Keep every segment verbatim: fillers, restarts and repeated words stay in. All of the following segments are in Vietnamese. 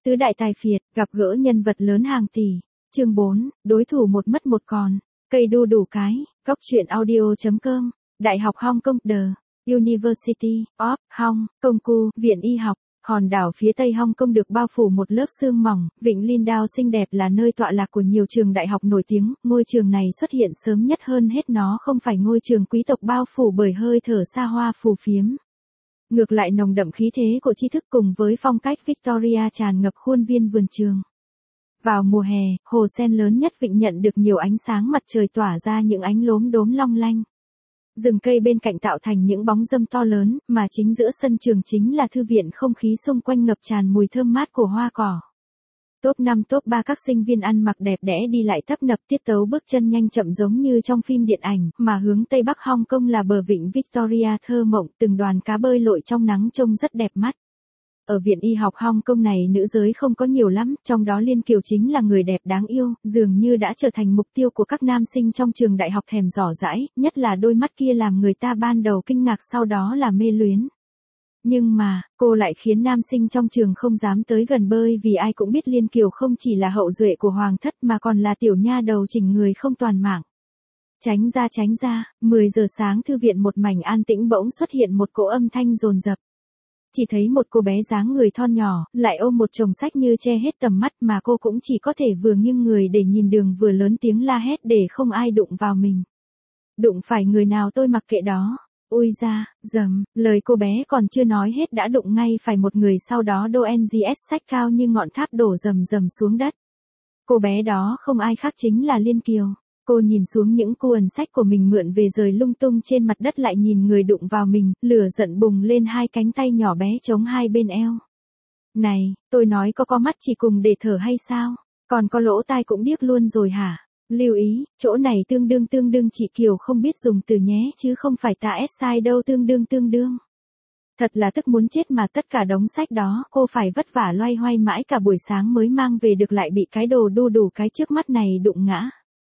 Tứ đại tài phiệt, gặp gỡ nhân vật lớn hàng tỷ. Chương bốn, đối thủ một mất một còn. Cây đu đủ cái, góc truyện audio chấm com. Đại học Hong Kong, The University of Hong Kong, Viện Y học. Hòn đảo phía tây Hong Kong được bao phủ một lớp sương mỏng, vịnh Lindau xinh đẹp là nơi tọa lạc của nhiều trường đại học nổi tiếng, ngôi trường này xuất hiện sớm nhất hơn hết nó không phải ngôi trường quý tộc bao phủ bởi hơi thở xa hoa phù phiếm. Ngược lại nồng đậm khí thế của tri thức cùng với phong cách Victoria tràn ngập khuôn viên vườn trường. Vào mùa hè, hồ sen lớn nhất vịnh nhận được nhiều ánh sáng mặt trời tỏa ra những ánh lốm đốm long lanh. Rừng cây bên cạnh tạo thành những bóng râm to lớn, mà chính giữa sân trường chính là thư viện, không khí xung quanh ngập tràn mùi thơm mát của hoa cỏ. Top năm top ba các sinh viên ăn mặc đẹp đẽ đi lại tấp nập, tiết tấu bước chân nhanh chậm giống như trong phim điện ảnh, mà hướng tây bắc Hong Kong là bờ vịnh Victoria thơ mộng, từng đoàn cá bơi lội trong nắng trông rất đẹp mắt. Ở Viện Y học Hong Kong này nữ giới không có nhiều lắm, trong đó Liên Kiều chính là người đẹp đáng yêu, dường như đã trở thành mục tiêu của các nam sinh trong trường đại học thèm dò dãi, nhất là đôi mắt kia làm người ta ban đầu kinh ngạc sau đó là mê luyến. Nhưng mà, cô lại khiến nam sinh trong trường không dám tới gần bơi vì ai cũng biết Liên Kiều không chỉ là hậu duệ của hoàng thất mà còn là tiểu nha đầu chỉnh người không toàn mạng. Tránh ra tránh ra, mười giờ sáng thư viện một mảnh an tĩnh bỗng xuất hiện một cỗ âm thanh dồn dập. Chỉ thấy một cô bé dáng người thon nhỏ, lại ôm một chồng sách như che hết tầm mắt mà cô cũng chỉ có thể vừa nghiêng người để nhìn đường vừa lớn tiếng la hét để không ai đụng vào mình. Đụng phải người nào tôi mặc kệ đó. Ui da, dầm, lời cô bé còn chưa nói hết đã đụng ngay phải một người, sau đó đô en giê ét sách cao như ngọn tháp đổ rầm rầm xuống đất. Cô bé đó không ai khác chính là Liên Kiều. Cô nhìn xuống những cuốn sách của mình mượn về rời lung tung trên mặt đất, lại nhìn người đụng vào mình, lửa giận bùng lên, hai cánh tay nhỏ bé chống hai bên eo. Này, tôi nói có có mắt chỉ cùng để thở hay sao? Còn có lỗ tai cũng điếc luôn rồi hả? Lưu ý, chỗ này tương đương tương đương chị Kiều không biết dùng từ nhé, chứ không phải ta ép sai đâu, tương đương tương đương. Thật là tức muốn chết mà, tất cả đống sách đó cô phải vất vả loay hoay mãi cả buổi sáng mới mang về được, lại bị cái đồ đu đủ cái trước mắt này đụng ngã.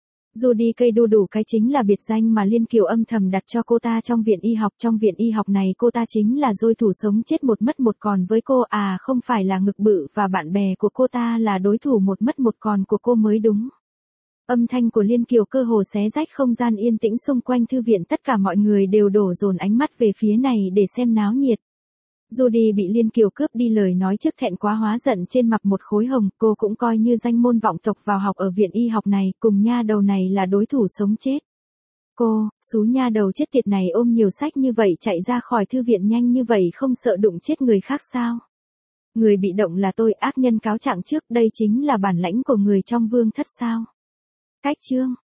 Judy cây đu đủ cái chính là biệt danh mà Liên Kiều âm thầm đặt cho cô ta trong viện y học. Trong viện y học này cô ta chính là dôi thủ sống chết một mất một còn với cô, à không phải là ngực bự, và bạn bè của cô ta là đối thủ một mất một còn của cô mới đúng. Âm thanh của Liên Kiều cơ hồ xé rách không gian yên tĩnh xung quanh thư viện, tất cả mọi người đều đổ dồn ánh mắt về phía này để xem náo nhiệt. Judy bị Liên Kiều cướp đi lời nói trước, thẹn quá hóa giận, trên mặt một khối hồng. Cô cũng coi như danh môn vọng tộc vào học ở viện y học này, cùng nha đầu này là đối thủ sống chết. Cô, xú nha đầu chết tiệt này, ôm nhiều sách như vậy chạy ra khỏi thư viện nhanh như vậy không sợ đụng chết người khác sao? Người bị động là tôi, ác nhân cáo trạng trước, đây chính là bản lãnh của người trong vương thất sao? Cách chương.